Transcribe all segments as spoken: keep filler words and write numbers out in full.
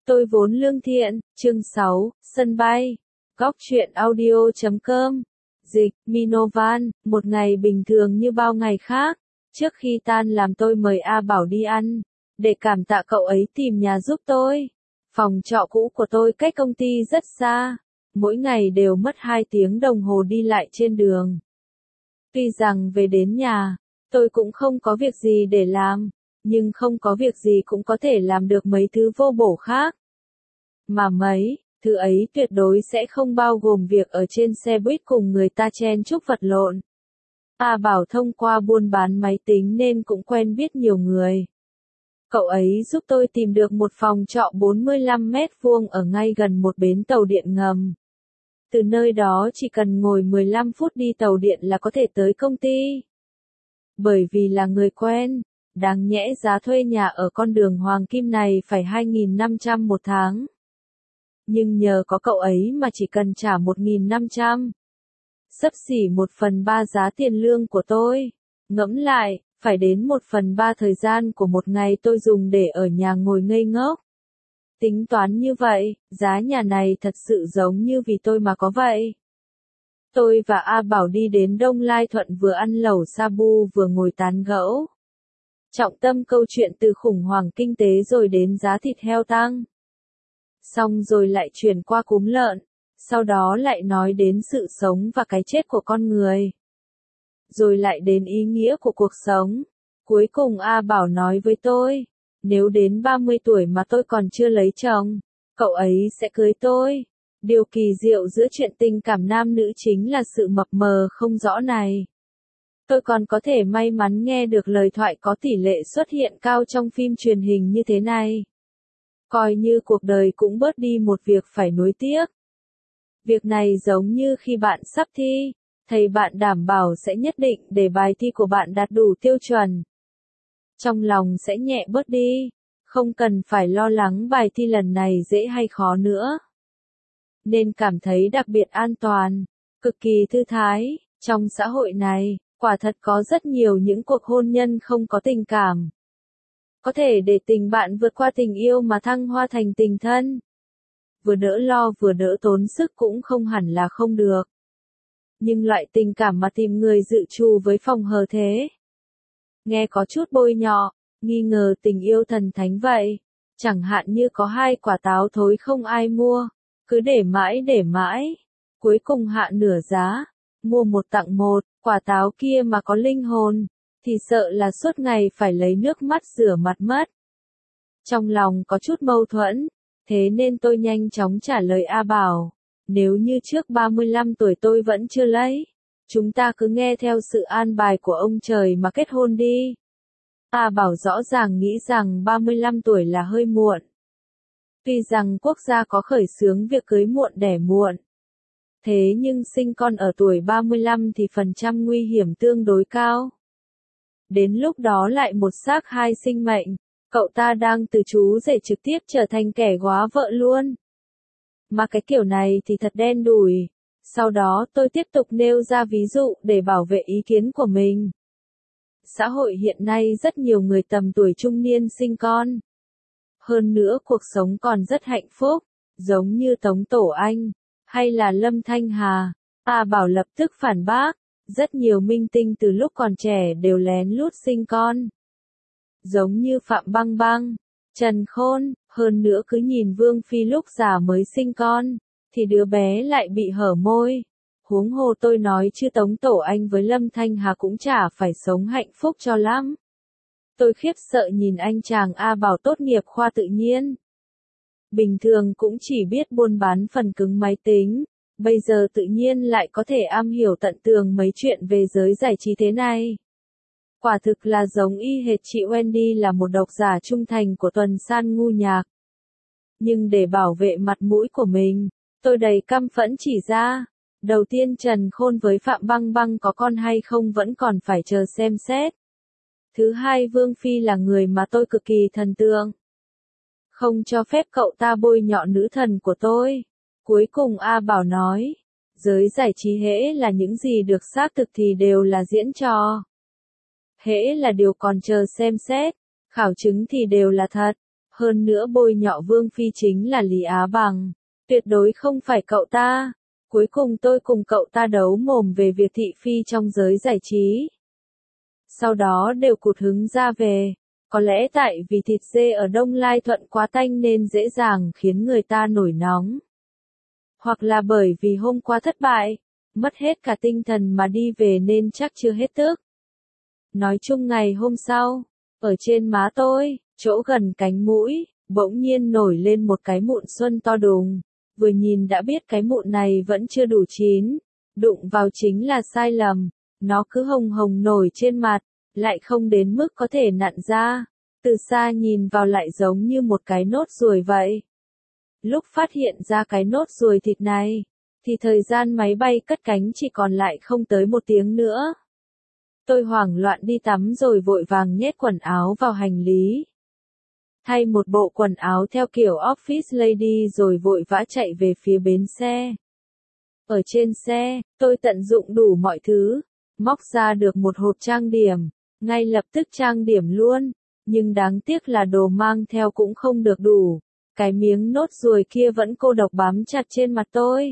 Tôi vốn lương thiện, chương sáu, sân bay. Góc truyện audio chấm com. Dịch, Minovan, một ngày bình thường như bao ngày khác. Trước khi tan làm tôi mời A Bảo đi ăn, để cảm tạ cậu ấy tìm nhà giúp tôi. Phòng trọ cũ của tôi cách công ty rất xa, mỗi ngày đều mất hai tiếng đồng hồ đi lại trên đường. Tuy rằng về đến nhà, tôi cũng không có việc gì để làm, nhưng không có việc gì cũng có thể làm được mấy thứ vô bổ khác. Mà mấy thứ ấy tuyệt đối sẽ không bao gồm việc ở trên xe buýt cùng người ta chen chúc vật lộn. A Bảo thông qua buôn bán máy tính nên cũng quen biết nhiều người. Cậu ấy giúp tôi tìm được một phòng trọ bốn mươi lăm mét vuông ở ngay gần một bến tàu điện ngầm. Từ nơi đó chỉ cần ngồi mười lăm phút đi tàu điện là có thể tới công ty. Bởi vì là người quen, đáng nhẽ giá thuê nhà ở con đường Hoàng Kim này phải hai nghìn năm trăm một tháng. Nhưng nhờ có cậu ấy mà chỉ cần trả một nghìn năm trăm. Xấp xỉ một phần ba giá tiền lương của tôi. Ngẫm lại, phải đến một phần ba thời gian của một ngày tôi dùng để ở nhà ngồi ngây ngốc. Tính toán như vậy, giá nhà này thật sự giống như vì tôi mà có vậy. Tôi và A Bảo đi đến Đông Lai Thuận vừa ăn lẩu Sabu vừa ngồi tán gẫu. Trọng tâm câu chuyện từ khủng hoảng kinh tế rồi đến giá thịt heo tăng. Xong rồi lại chuyển qua cúm lợn, sau đó lại nói đến sự sống và cái chết của con người. Rồi lại đến ý nghĩa của cuộc sống. Cuối cùng A Bảo nói với tôi, nếu đến ba mươi tuổi mà tôi còn chưa lấy chồng, cậu ấy sẽ cưới tôi. Điều kỳ diệu giữa chuyện tình cảm nam nữ chính là sự mập mờ không rõ này. Tôi còn có thể may mắn nghe được lời thoại có tỷ lệ xuất hiện cao trong phim truyền hình như thế này. Coi như cuộc đời cũng bớt đi một việc phải nuối tiếc. Việc này giống như khi bạn sắp thi, thầy bạn đảm bảo sẽ nhất định để bài thi của bạn đạt đủ tiêu chuẩn. Trong lòng sẽ nhẹ bớt đi, không cần phải lo lắng bài thi lần này dễ hay khó nữa. Nên cảm thấy đặc biệt an toàn, cực kỳ thư thái. Trong xã hội này, quả thật có rất nhiều những cuộc hôn nhân không có tình cảm. Có thể để tình bạn vượt qua tình yêu mà thăng hoa thành tình thân. Vừa đỡ lo vừa đỡ tốn sức cũng không hẳn là không được. Nhưng loại tình cảm mà tìm người dự trù với phòng hờ thế. Nghe có chút bôi nhọ, nghi ngờ tình yêu thần thánh vậy. Chẳng hạn như có hai quả táo thối không ai mua, cứ để mãi để mãi. Cuối cùng hạ nửa giá, mua một tặng một, quả táo kia mà có linh hồn, thì sợ là suốt ngày phải lấy nước mắt rửa mặt mất. Trong lòng có chút mâu thuẫn, thế nên tôi nhanh chóng trả lời A Bảo, nếu như trước ba mươi lăm tuổi tôi vẫn chưa lấy, chúng ta cứ nghe theo sự an bài của ông trời mà kết hôn đi. A Bảo rõ ràng nghĩ rằng ba mươi lăm tuổi là hơi muộn. Tuy rằng quốc gia có khởi xướng việc cưới muộn đẻ muộn. Thế nhưng sinh con ở tuổi ba mươi lăm thì phần trăm nguy hiểm tương đối cao. Đến lúc đó lại một xác hai sinh mệnh, cậu ta đang từ chú rể trực tiếp trở thành kẻ góa vợ luôn. Mà cái kiểu này thì thật đen đủi. Sau đó tôi tiếp tục nêu ra ví dụ để bảo vệ ý kiến của mình. Xã hội hiện nay rất nhiều người tầm tuổi trung niên sinh con. Hơn nữa cuộc sống còn rất hạnh phúc, giống như Tống Tổ Anh, hay là Lâm Thanh Hà. A Bảo lập tức phản bác, rất nhiều minh tinh từ lúc còn trẻ đều lén lút sinh con. Giống như Phạm Băng Băng, Trần Khôn, hơn nữa cứ nhìn Vương Phi lúc già mới sinh con, thì đứa bé lại bị hở môi. Huống hồ tôi nói chứ Tống Tổ Anh với Lâm Thanh Hà cũng chả phải sống hạnh phúc cho lắm. Tôi khiếp sợ nhìn anh chàng A Bảo tốt nghiệp khoa tự nhiên. Bình thường cũng chỉ biết buôn bán phần cứng máy tính, bây giờ tự nhiên lại có thể am hiểu tận tường mấy chuyện về giới giải trí thế này. Quả thực là giống y hệt chị Wendy là một độc giả trung thành của Tuần San ngu nhạc. Nhưng để bảo vệ mặt mũi của mình, tôi đầy căm phẫn chỉ ra, đầu tiên Trần Khôn với Phạm Băng Băng có con hay không vẫn còn phải chờ xem xét. Thứ hai Vương Phi là người mà tôi cực kỳ thần tượng. Không cho phép cậu ta bôi nhọ nữ thần của tôi. Cuối cùng A Bảo nói, giới giải trí hễ là những gì được xác thực thì đều là diễn trò. Hễ là điều còn chờ xem xét, khảo chứng thì đều là thật. Hơn nữa bôi nhọ Vương Phi chính là Lý Á Bằng. Tuyệt đối không phải cậu ta. Cuối cùng tôi cùng cậu ta đấu mồm về việc thị phi trong giới giải trí. Sau đó đều cụt hứng ra về. Có lẽ tại vì thịt dê ở Đông Lai Thuận quá tanh nên dễ dàng khiến người ta nổi nóng. Hoặc là bởi vì hôm qua thất bại, mất hết cả tinh thần mà đi về nên chắc chưa hết tức. Nói chung ngày hôm sau, ở trên má tôi, chỗ gần cánh mũi, bỗng nhiên nổi lên một cái mụn xuân to đùng. Vừa nhìn đã biết cái mụn này vẫn chưa đủ chín, đụng vào chính là sai lầm. Nó cứ hồng hồng nổi trên mặt, lại không đến mức có thể nặn ra. Từ xa nhìn vào lại giống như một cái nốt ruồi vậy. Lúc phát hiện ra cái nốt ruồi thịt này, thì thời gian máy bay cất cánh chỉ còn lại không tới một tiếng nữa. Tôi hoảng loạn đi tắm rồi vội vàng nhét quần áo vào hành lý. Thay một bộ quần áo theo kiểu office lady rồi vội vã chạy về phía bến xe. Ở trên xe, tôi tận dụng đủ mọi thứ, móc ra được một hộp trang điểm, ngay lập tức trang điểm luôn, nhưng đáng tiếc là đồ mang theo cũng không được đủ, cái miếng nốt ruồi kia vẫn cô độc bám chặt trên mặt tôi.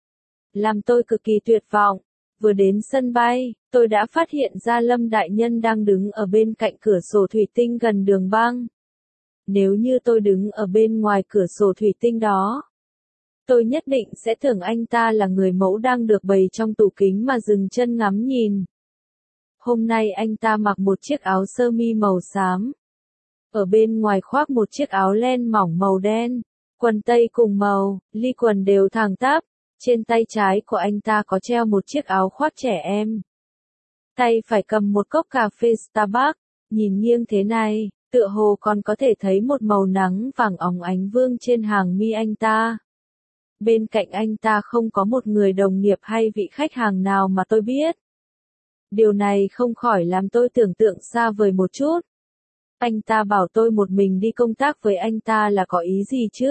Làm tôi cực kỳ tuyệt vọng, vừa đến sân bay, tôi đã phát hiện ra Lâm Đại Nhân đang đứng ở bên cạnh cửa sổ thủy tinh gần đường băng. Nếu như tôi đứng ở bên ngoài cửa sổ thủy tinh đó, tôi nhất định sẽ tưởng anh ta là người mẫu đang được bày trong tủ kính mà dừng chân ngắm nhìn. Hôm nay anh ta mặc một chiếc áo sơ mi màu xám. Ở bên ngoài khoác một chiếc áo len mỏng màu đen, quần tây cùng màu, ly quần đều thẳng tắp. Trên tay trái của anh ta có treo một chiếc áo khoác trẻ em. Tay phải cầm một cốc cà phê Starbucks, nhìn nghiêng thế này, tựa hồ còn có thể thấy một màu nắng vàng óng ánh vương trên hàng mi anh ta. Bên cạnh anh ta không có một người đồng nghiệp hay vị khách hàng nào mà tôi biết. Điều này không khỏi làm tôi tưởng tượng xa vời một chút. Anh ta bảo tôi một mình đi công tác với anh ta là có ý gì chứ?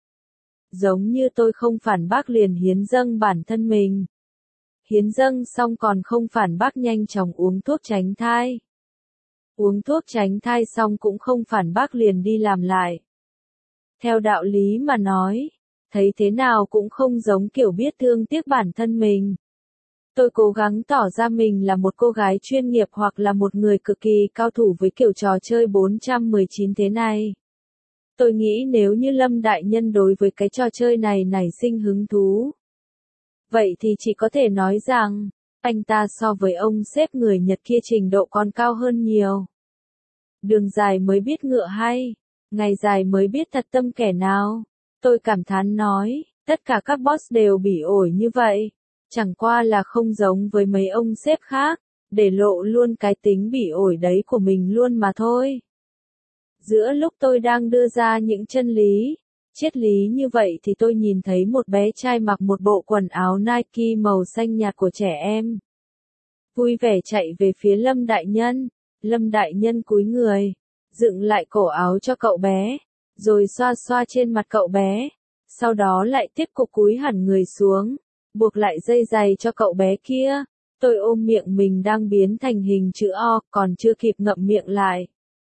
Giống như tôi không phản bác liền hiến dâng bản thân mình. Hiến dâng xong còn không phản bác nhanh chóng uống thuốc tránh thai. Uống thuốc tránh thai xong cũng không phản bác liền đi làm lại. Theo đạo lý mà nói, thấy thế nào cũng không giống kiểu biết thương tiếc bản thân mình. Tôi cố gắng tỏ ra mình là một cô gái chuyên nghiệp hoặc là một người cực kỳ cao thủ với kiểu trò chơi bốn trăm mười chín thế này. Tôi nghĩ nếu như Lâm Đại Nhân đối với cái trò chơi này nảy sinh hứng thú, vậy thì chỉ có thể nói rằng, anh ta so với ông sếp người Nhật kia trình độ còn cao hơn nhiều. Đường dài mới biết ngựa hay, ngày dài mới biết thật tâm kẻ nào. Tôi cảm thán nói, tất cả các boss đều bỉ ổi như vậy, chẳng qua là không giống với mấy ông sếp khác, để lộ luôn cái tính bỉ ổi đấy của mình luôn mà thôi. Giữa lúc tôi đang đưa ra những chân lý, triết lý như vậy thì tôi nhìn thấy một bé trai mặc một bộ quần áo Nike màu xanh nhạt của trẻ em. Vui vẻ chạy về phía Lâm Đại Nhân, Lâm Đại Nhân cúi người, dựng lại cổ áo cho cậu bé, rồi xoa xoa trên mặt cậu bé, sau đó lại tiếp tục cúi hẳn người xuống, buộc lại dây giày cho cậu bé kia. Tôi ôm miệng mình đang biến thành hình chữ O, còn chưa kịp ngậm miệng lại.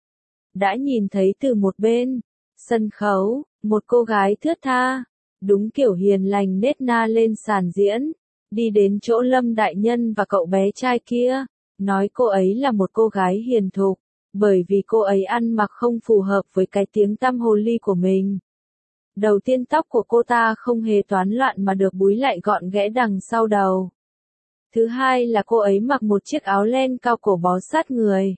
Đã nhìn thấy từ một bên sân khấu, một cô gái thướt tha, đúng kiểu hiền lành nết na lên sàn diễn, đi đến chỗ Lâm Đại Nhân và cậu bé trai kia, nói cô ấy là một cô gái hiền thục, bởi vì cô ấy ăn mặc không phù hợp với cái tiếng tăm hồ ly của mình. Đầu tiên tóc của cô ta không hề toán loạn mà được búi lại gọn ghẽ đằng sau đầu. Thứ hai là cô ấy mặc một chiếc áo len cao cổ bó sát người.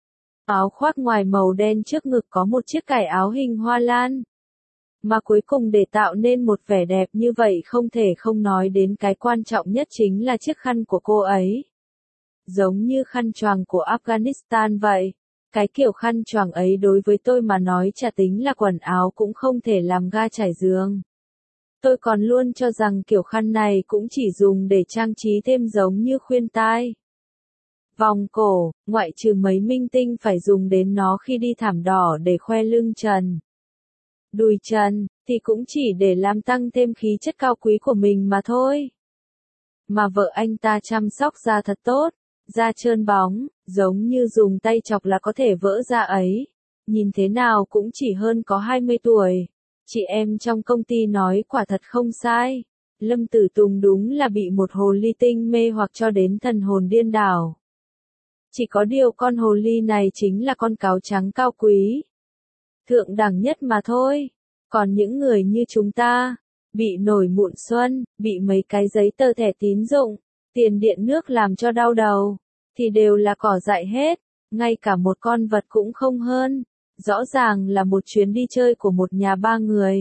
Áo khoác ngoài màu đen trước ngực có một chiếc cài áo hình hoa lan. Mà cuối cùng để tạo nên một vẻ đẹp như vậy không thể không nói đến cái quan trọng nhất chính là chiếc khăn của cô ấy. Giống như khăn choàng của Afghanistan vậy. Cái kiểu khăn choàng ấy đối với tôi mà nói chả tính là quần áo cũng không thể làm ga trải giường. Tôi còn luôn cho rằng kiểu khăn này cũng chỉ dùng để trang trí thêm giống như khuyên tai. Vòng cổ, ngoại trừ mấy minh tinh phải dùng đến nó khi đi thảm đỏ để khoe lưng trần. Đùi trần, thì cũng chỉ để làm tăng thêm khí chất cao quý của mình mà thôi. Mà vợ anh ta chăm sóc da thật tốt, da trơn bóng, giống như dùng tay chọc là có thể vỡ da ấy. nhìn thế nào cũng chỉ hơn có hai mươi tuổi. Chị em trong công ty nói quả thật không sai. Lâm Tử Tùng đúng là bị một hồ ly tinh mê hoặc cho đến thần hồn điên đảo. Chỉ có điều con hồ ly này chính là con cáo trắng cao quý, thượng đẳng nhất mà thôi. Còn những người như chúng ta, bị nổi mụn xuân, bị mấy cái giấy tờ thẻ tín dụng, tiền điện nước làm cho đau đầu, thì đều là cỏ dại hết, ngay cả một con vật cũng không hơn. Rõ ràng là một chuyến đi chơi của một nhà ba người.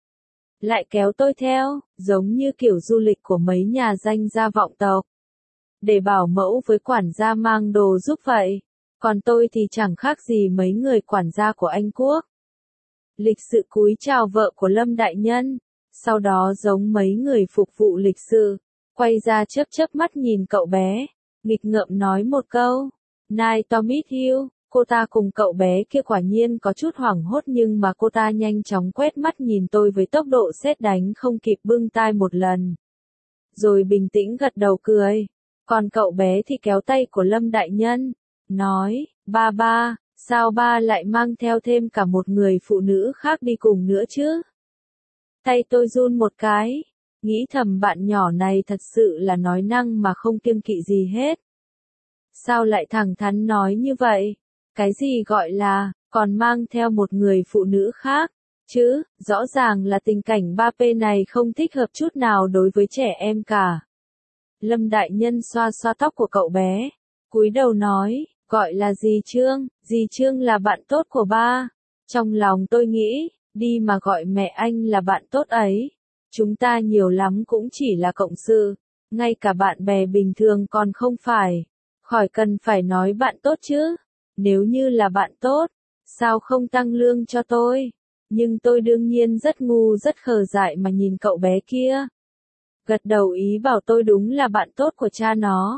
Lại kéo tôi theo, giống như kiểu du lịch của mấy nhà danh gia vọng tộc. Để bảo mẫu với quản gia mang đồ giúp vậy. Còn tôi thì chẳng khác gì mấy người quản gia của Anh Quốc. Lịch sự cúi chào vợ của Lâm đại nhân. Sau đó giống mấy người phục vụ lịch sự, quay ra chớp chớp mắt nhìn cậu bé, nghịch ngợm nói một câu. Nice to meet you. Cô ta cùng cậu bé kia quả nhiên có chút hoảng hốt nhưng mà cô ta nhanh chóng quét mắt nhìn tôi với tốc độ sét đánh không kịp bưng tai một lần. Rồi bình tĩnh gật đầu cười. Còn cậu bé thì kéo tay của Lâm đại nhân, nói, ba ba, sao ba lại mang theo thêm cả một người phụ nữ khác đi cùng nữa chứ? Tay tôi run một cái, nghĩ thầm bạn nhỏ này thật sự là nói năng mà không kiêng kỵ gì hết. Sao lại thẳng thắn nói như vậy? Cái gì gọi là, còn mang theo một người phụ nữ khác, chứ, rõ ràng là tình cảnh ba P này không thích hợp chút nào đối với trẻ em cả. Lâm đại nhân xoa xoa tóc của cậu bé, cúi đầu nói, gọi là dì Trương, dì Trương là bạn tốt của ba. Trong lòng tôi nghĩ, đi mà gọi mẹ anh là bạn tốt ấy. Chúng ta nhiều lắm cũng chỉ là cộng sự, ngay cả bạn bè bình thường còn không phải. Khỏi cần phải nói bạn tốt chứ. Nếu như là bạn tốt, sao không tăng lương cho tôi? Nhưng tôi đương nhiên rất ngu rất khờ dại mà nhìn cậu bé kia. Gật đầu ý bảo tôi đúng là bạn tốt của cha nó.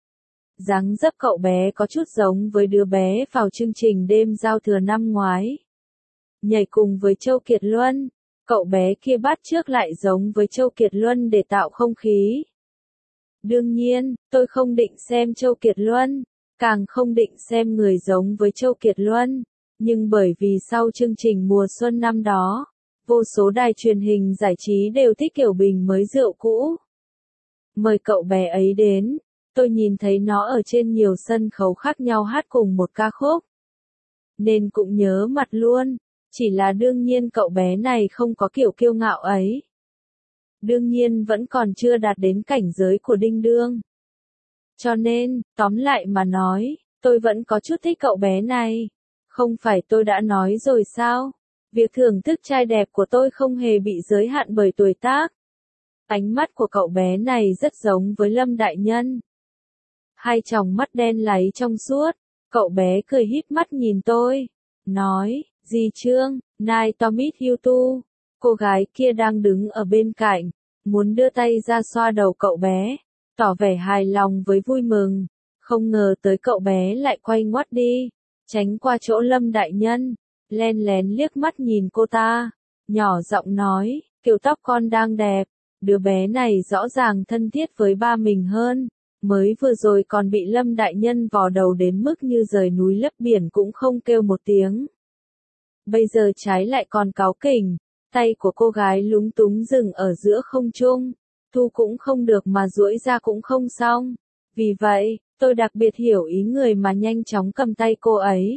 Dáng dấp cậu bé có chút giống với đứa bé vào chương trình đêm giao thừa năm ngoái. Nhảy cùng với Châu Kiệt Luân, cậu bé kia bắt chước lại giống với Châu Kiệt Luân để tạo không khí. Đương nhiên, tôi không định xem Châu Kiệt Luân, càng không định xem người giống với Châu Kiệt Luân, nhưng bởi vì sau chương trình mùa xuân năm đó, vô số đài truyền hình giải trí đều thích kiểu bình mới rượu cũ. Mời cậu bé ấy đến, tôi nhìn thấy nó ở trên nhiều sân khấu khác nhau hát cùng một ca khúc. Nên cũng nhớ mặt luôn, chỉ là đương nhiên cậu bé này không có kiểu kiêu ngạo ấy. Đương nhiên vẫn còn chưa đạt đến cảnh giới của Đinh Đương. Cho nên, tóm lại mà nói, tôi vẫn có chút thích cậu bé này. Không phải tôi đã nói rồi sao? Việc thưởng thức trai đẹp của tôi không hề bị giới hạn bởi tuổi tác. Ánh mắt của cậu bé này rất giống với Lâm đại nhân. Hai tròng mắt đen láy trong suốt, cậu bé cười híp mắt nhìn tôi, nói, dì Trương, nice to meet you too. Cô gái kia đang đứng ở bên cạnh, muốn đưa tay ra xoa đầu cậu bé, tỏ vẻ hài lòng với vui mừng. Không ngờ tới cậu bé lại quay ngoắt đi, tránh qua chỗ Lâm đại nhân, len lén liếc mắt nhìn cô ta, nhỏ giọng nói, kiểu tóc con đang đẹp. Đứa bé này rõ ràng thân thiết với ba mình hơn, mới vừa rồi còn bị Lâm đại nhân vò đầu đến mức như rời núi lấp biển cũng không kêu một tiếng. Bây giờ trái lại còn cáu kỉnh, tay của cô gái lúng túng dừng ở giữa không trung, thu cũng không được mà duỗi ra cũng không xong. Vì vậy, tôi đặc biệt hiểu ý người mà nhanh chóng cầm tay cô ấy.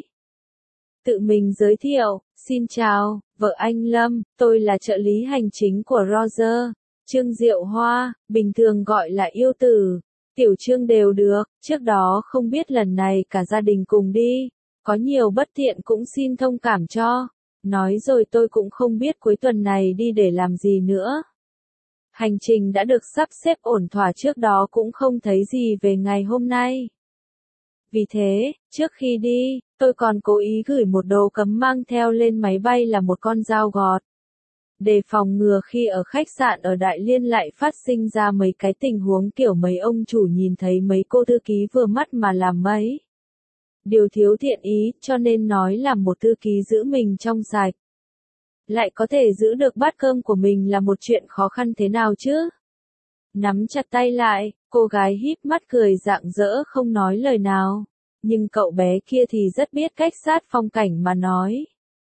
Tự mình giới thiệu, xin chào, vợ anh Lâm, tôi là trợ lý hành chính của Roger, Trương Diệu Hoa, bình thường gọi là yêu tử, tiểu Trương đều được, trước đó không biết lần này cả gia đình cùng đi, có nhiều bất tiện cũng xin thông cảm cho, nói rồi tôi cũng không biết cuối tuần này đi để làm gì nữa. Hành trình đã được sắp xếp ổn thỏa trước đó cũng không thấy gì về ngày hôm nay. Vì thế, trước khi đi, tôi còn cố ý gửi một đồ cấm mang theo lên máy bay là một con dao gọt. Để phòng ngừa khi ở khách sạn ở Đại Liên lại phát sinh ra mấy cái tình huống kiểu mấy ông chủ nhìn thấy mấy cô thư ký vừa mắt mà làm mấy điều thiếu thiện ý, cho nên nói là một thư ký giữ mình trong sạch. Lại có thể giữ được bát cơm của mình là một chuyện khó khăn thế nào chứ? Nắm chặt tay lại, cô gái híp mắt cười rạng rỡ không nói lời nào. Nhưng cậu bé kia thì rất biết cách sát phong cảnh mà nói.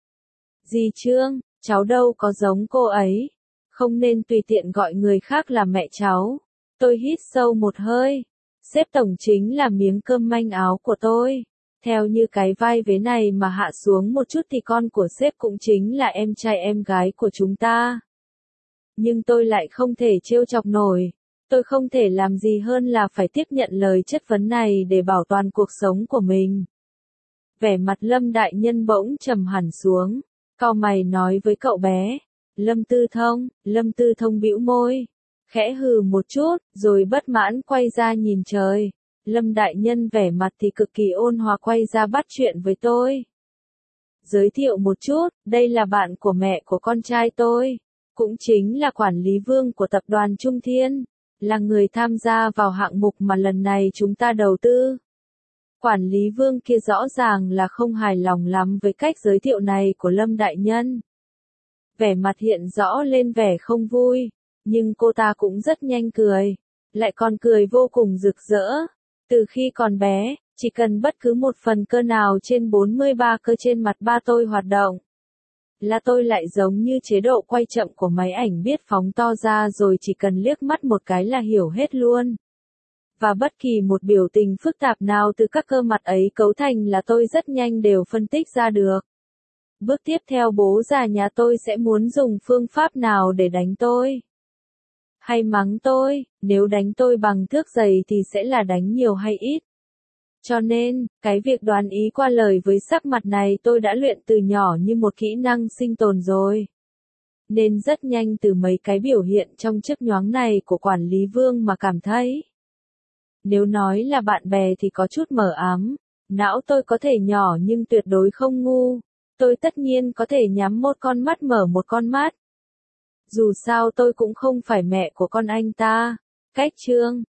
Dì Trương, cháu đâu có giống cô ấy. Không nên tùy tiện gọi người khác là mẹ cháu. Tôi hít sâu một hơi. Sếp tổng chính là miếng cơm manh áo của tôi. Theo như cái vai vế này mà hạ xuống một chút thì con của sếp cũng chính là em trai em gái của chúng ta. Nhưng tôi lại không thể trêu chọc nổi. Tôi không thể làm gì hơn là phải tiếp nhận lời chất vấn này để bảo toàn cuộc sống của mình. Vẻ mặt Lâm đại nhân bỗng trầm hẳn xuống. Cau mày nói với cậu bé. Lâm Tư Thông, Lâm Tư Thông bĩu môi. Khẽ hừ một chút, rồi bất mãn quay ra nhìn trời. Lâm đại nhân vẻ mặt thì cực kỳ ôn hòa quay ra bắt chuyện với tôi. Giới thiệu một chút, đây là bạn của mẹ của con trai tôi. Cũng chính là quản lý Vương của tập đoàn Trung Thiên. Là người tham gia vào hạng mục mà lần này chúng ta đầu tư. Quản lý Vương kia rõ ràng là không hài lòng lắm với cách giới thiệu này của Lâm đại nhân. Vẻ mặt hiện rõ lên vẻ không vui, nhưng cô ta cũng rất nhanh cười, lại còn cười vô cùng rực rỡ. Từ khi còn bé, chỉ cần bất cứ một phần cơ nào trên bốn mươi ba cơ trên mặt ba tôi hoạt động, là tôi lại giống như chế độ quay chậm của máy ảnh biết phóng to ra rồi chỉ cần liếc mắt một cái là hiểu hết luôn. Và bất kỳ một biểu tình phức tạp nào từ các cơ mặt ấy cấu thành là tôi rất nhanh đều phân tích ra được. Bước tiếp theo bố già nhà tôi sẽ muốn dùng phương pháp nào để đánh tôi? Hay mắng tôi, nếu đánh tôi bằng thước giày thì sẽ là đánh nhiều hay ít? Cho nên, cái việc đoán ý qua lời với sắc mặt này tôi đã luyện từ nhỏ như một kỹ năng sinh tồn rồi. Nên rất nhanh từ mấy cái biểu hiện trong chớp nhoáng này của quản lý Vương mà cảm thấy. Nếu nói là bạn bè thì có chút mờ ám, não tôi có thể nhỏ nhưng tuyệt đối không ngu. Tôi tất nhiên có thể nhắm một con mắt mở một con mắt. Dù sao tôi cũng không phải mẹ của con anh ta. Cách chương